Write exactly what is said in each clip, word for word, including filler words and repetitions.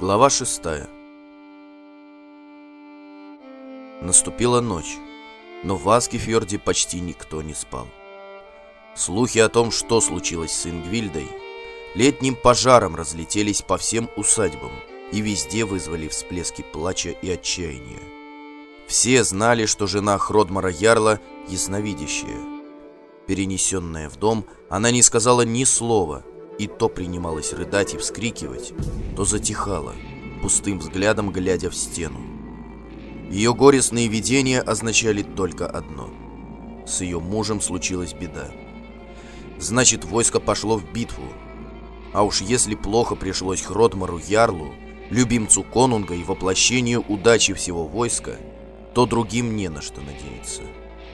Глава шестая. Наступила ночь, но в Аскефьорде почти никто не спал. Слухи о том, что случилось с Ингвильдой, летним пожаром разлетелись по всем усадьбам и везде вызвали всплески плача и отчаяния. Все знали, что жена Хродмара Ярла ясновидящая. Перенесенная в дом, она не сказала ни слова, и то принималась рыдать и вскрикивать, то затихала, пустым взглядом глядя в стену. Ее горестные видения означали только одно: с ее мужем случилась беда. Значит, войско пошло в битву. А уж если плохо пришлось Хродмару Ярлу, любимцу конунга и воплощению удачи всего войска, то другим не на что надеяться.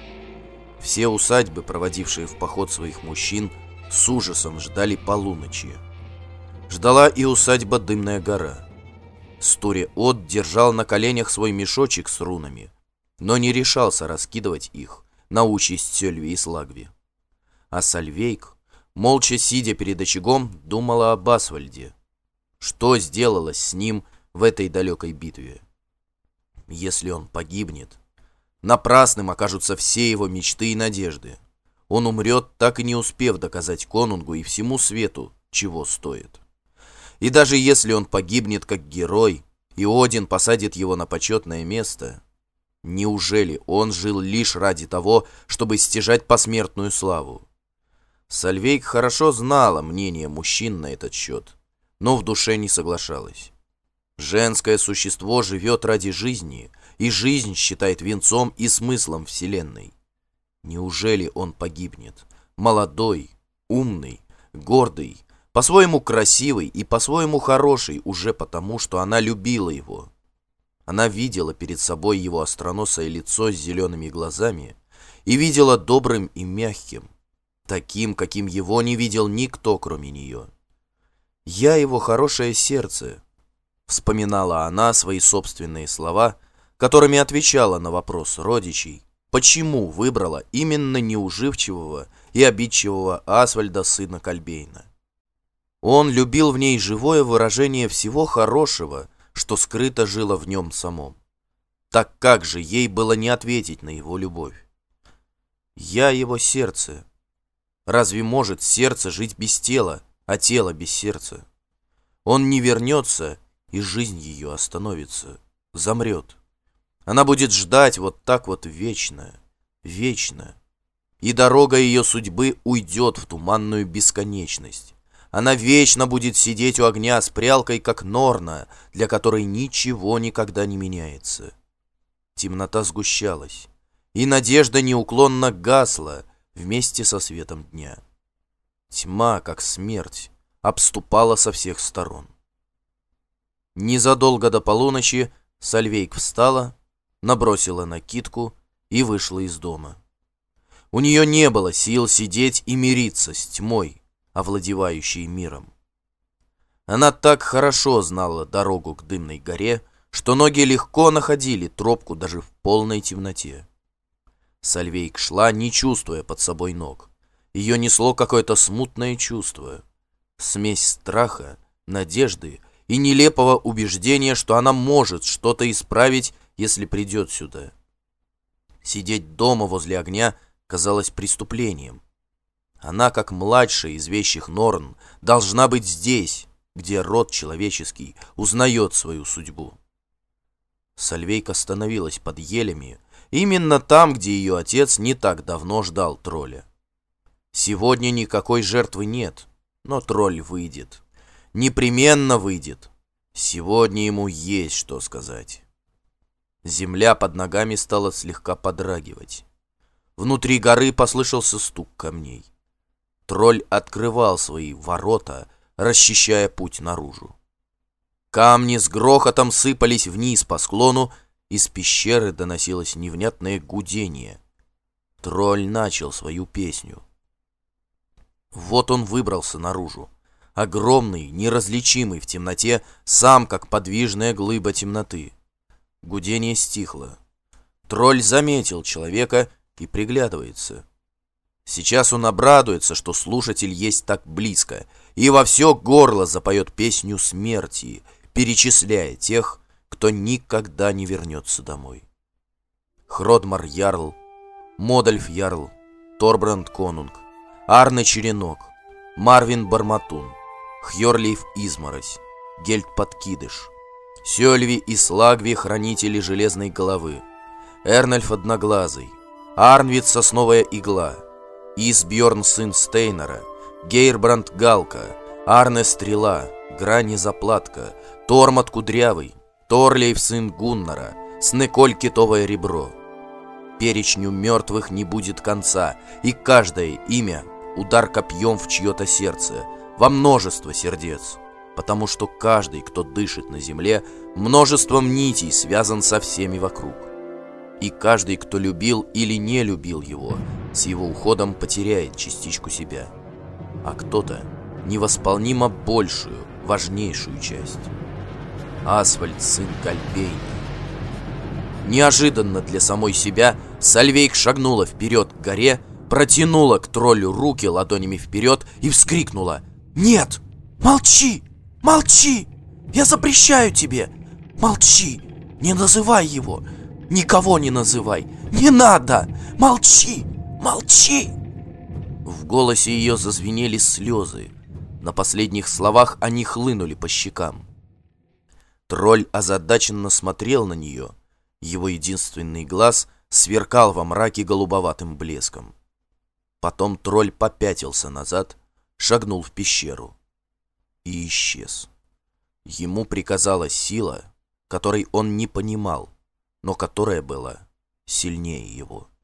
Все усадьбы, проводившие в поход своих мужчин, с ужасом ждали полуночи. Ждала и усадьба Дымная гора. Стуре-Од держал на коленях свой мешочек с рунами, но не решался раскидывать их на участь Сёльви и Слагви. А Сальвейк, молча сидя перед очагом, думала об Асвальде. Что сделалось с ним в этой далекой битве? Если он погибнет, напрасным окажутся все его мечты и надежды. Он умрет, так и не успев доказать конунгу и всему свету, чего стоит. И даже если он погибнет как герой, и Один посадит его на почетное место, неужели он жил лишь ради того, чтобы стяжать посмертную славу? Сальвейк хорошо знала мнение мужчин на этот счет, но в душе не соглашалась. Женское существо живет ради жизни, и жизнь считает венцом и смыслом вселенной. Неужели он погибнет? Молодой, умный, гордый, по-своему красивый и по-своему хороший уже потому, что она любила его. Она видела перед собой его остроносое лицо с зелеными глазами и видела добрым и мягким, таким, каким его не видел никто, кроме нее. «Я его хорошее сердце», — вспоминала она свои собственные слова, которыми отвечала на вопрос родичей, почему выбрала именно неуживчивого и обидчивого Асвальда, сына Кальбейна. Он любил в ней живое выражение всего хорошего, что скрыто жило в нем самом. Так как же ей было не ответить на его любовь? «Я его сердце». Разве может сердце жить без тела, а тело без сердца? Он не вернется, и жизнь ее остановится, замрет. Она будет ждать вот так вот вечно, вечно. И дорога ее судьбы уйдет в туманную бесконечность. Она вечно будет сидеть у огня с прялкой, как Норна, для которой ничего никогда не меняется. Темнота сгущалась, и надежда неуклонно гасла вместе со светом дня. Тьма, как смерть, обступала со всех сторон. Незадолго до полуночи Сальвейк встала, набросила накидку и вышла из дома. У нее не было сил сидеть и мириться с тьмой, овладевающей миром. Она так хорошо знала дорогу к Дымной горе, что ноги легко находили тропку даже в полной темноте. Сальвейк шла, не чувствуя под собой ног. Ее несло какое-то смутное чувство, смесь страха, надежды и нелепого убеждения, что она может что-то исправить, если придет сюда. Сидеть дома возле огня казалось преступлением. Она, как младшая из вещих Норн, должна быть здесь, где род человеческий узнает свою судьбу. Сальвейк остановилась под елями, именно там, где ее отец не так давно ждал тролля. Сегодня никакой жертвы нет, но тролль выйдет. Непременно выйдет. Сегодня ему есть что сказать. Земля под ногами стала слегка подрагивать. Внутри горы послышался стук камней. Тролль открывал свои ворота, расчищая путь наружу. Камни с грохотом сыпались вниз по склону, из пещеры доносилось невнятное гудение. Тролль начал свою песню. Вот он выбрался наружу. Огромный, неразличимый в темноте, сам как подвижная глыба темноты. Гудение стихло. Тролль заметил человека и приглядывается. Сейчас он обрадуется, что слушатель есть так близко, и во все горло запоет песню смерти, перечисляя тех, кто никогда не вернется домой. Хродмар Ярл, Модольф Ярл, Торбранд Конунг, Арне Черенок, Марвин Барматун, Хьорлейф Изморозь, Гельд Подкидыш, Сёльви и Слагви Хранители Железной Головы, Эрнольф Одноглазый, Арнвид Сосновая Игла, Исбьорн Сын Стейнера, Гейрбранд Галка, Арне Стрела, Грани Заплатка, Тормот Кудрявый, Торлейф Сын Гуннара, Снеколь Китовое Ребро. Перечню мертвых не будет конца, и каждое имя — удар копьем в чье-то сердце, во множество сердец, потому что каждый, кто дышит на земле, множеством нитей связан со всеми вокруг. И каждый, кто любил или не любил его, с его уходом потеряет частичку себя, а кто-то невосполнимо большую, важнейшую часть. Асвальд, сын Гальбейна. Неожиданно для самой себя Сальвейк шагнула вперед к горе, протянула к троллю руки ладонями вперед и вскрикнула: «Нет! Молчи! Молчи! Я запрещаю тебе! Молчи! Не называй его! Никого не называй! Не надо! Молчи! Молчи!» В голосе ее зазвенели слезы. На последних словах они хлынули по щекам. Тролль озадаченно смотрел на нее. Его единственный глаз сверкал во мраке голубоватым блеском. Потом тролль попятился назад, шагнул в пещеру и исчез. Ему приказала сила, которой он не понимал, но которая была сильнее его.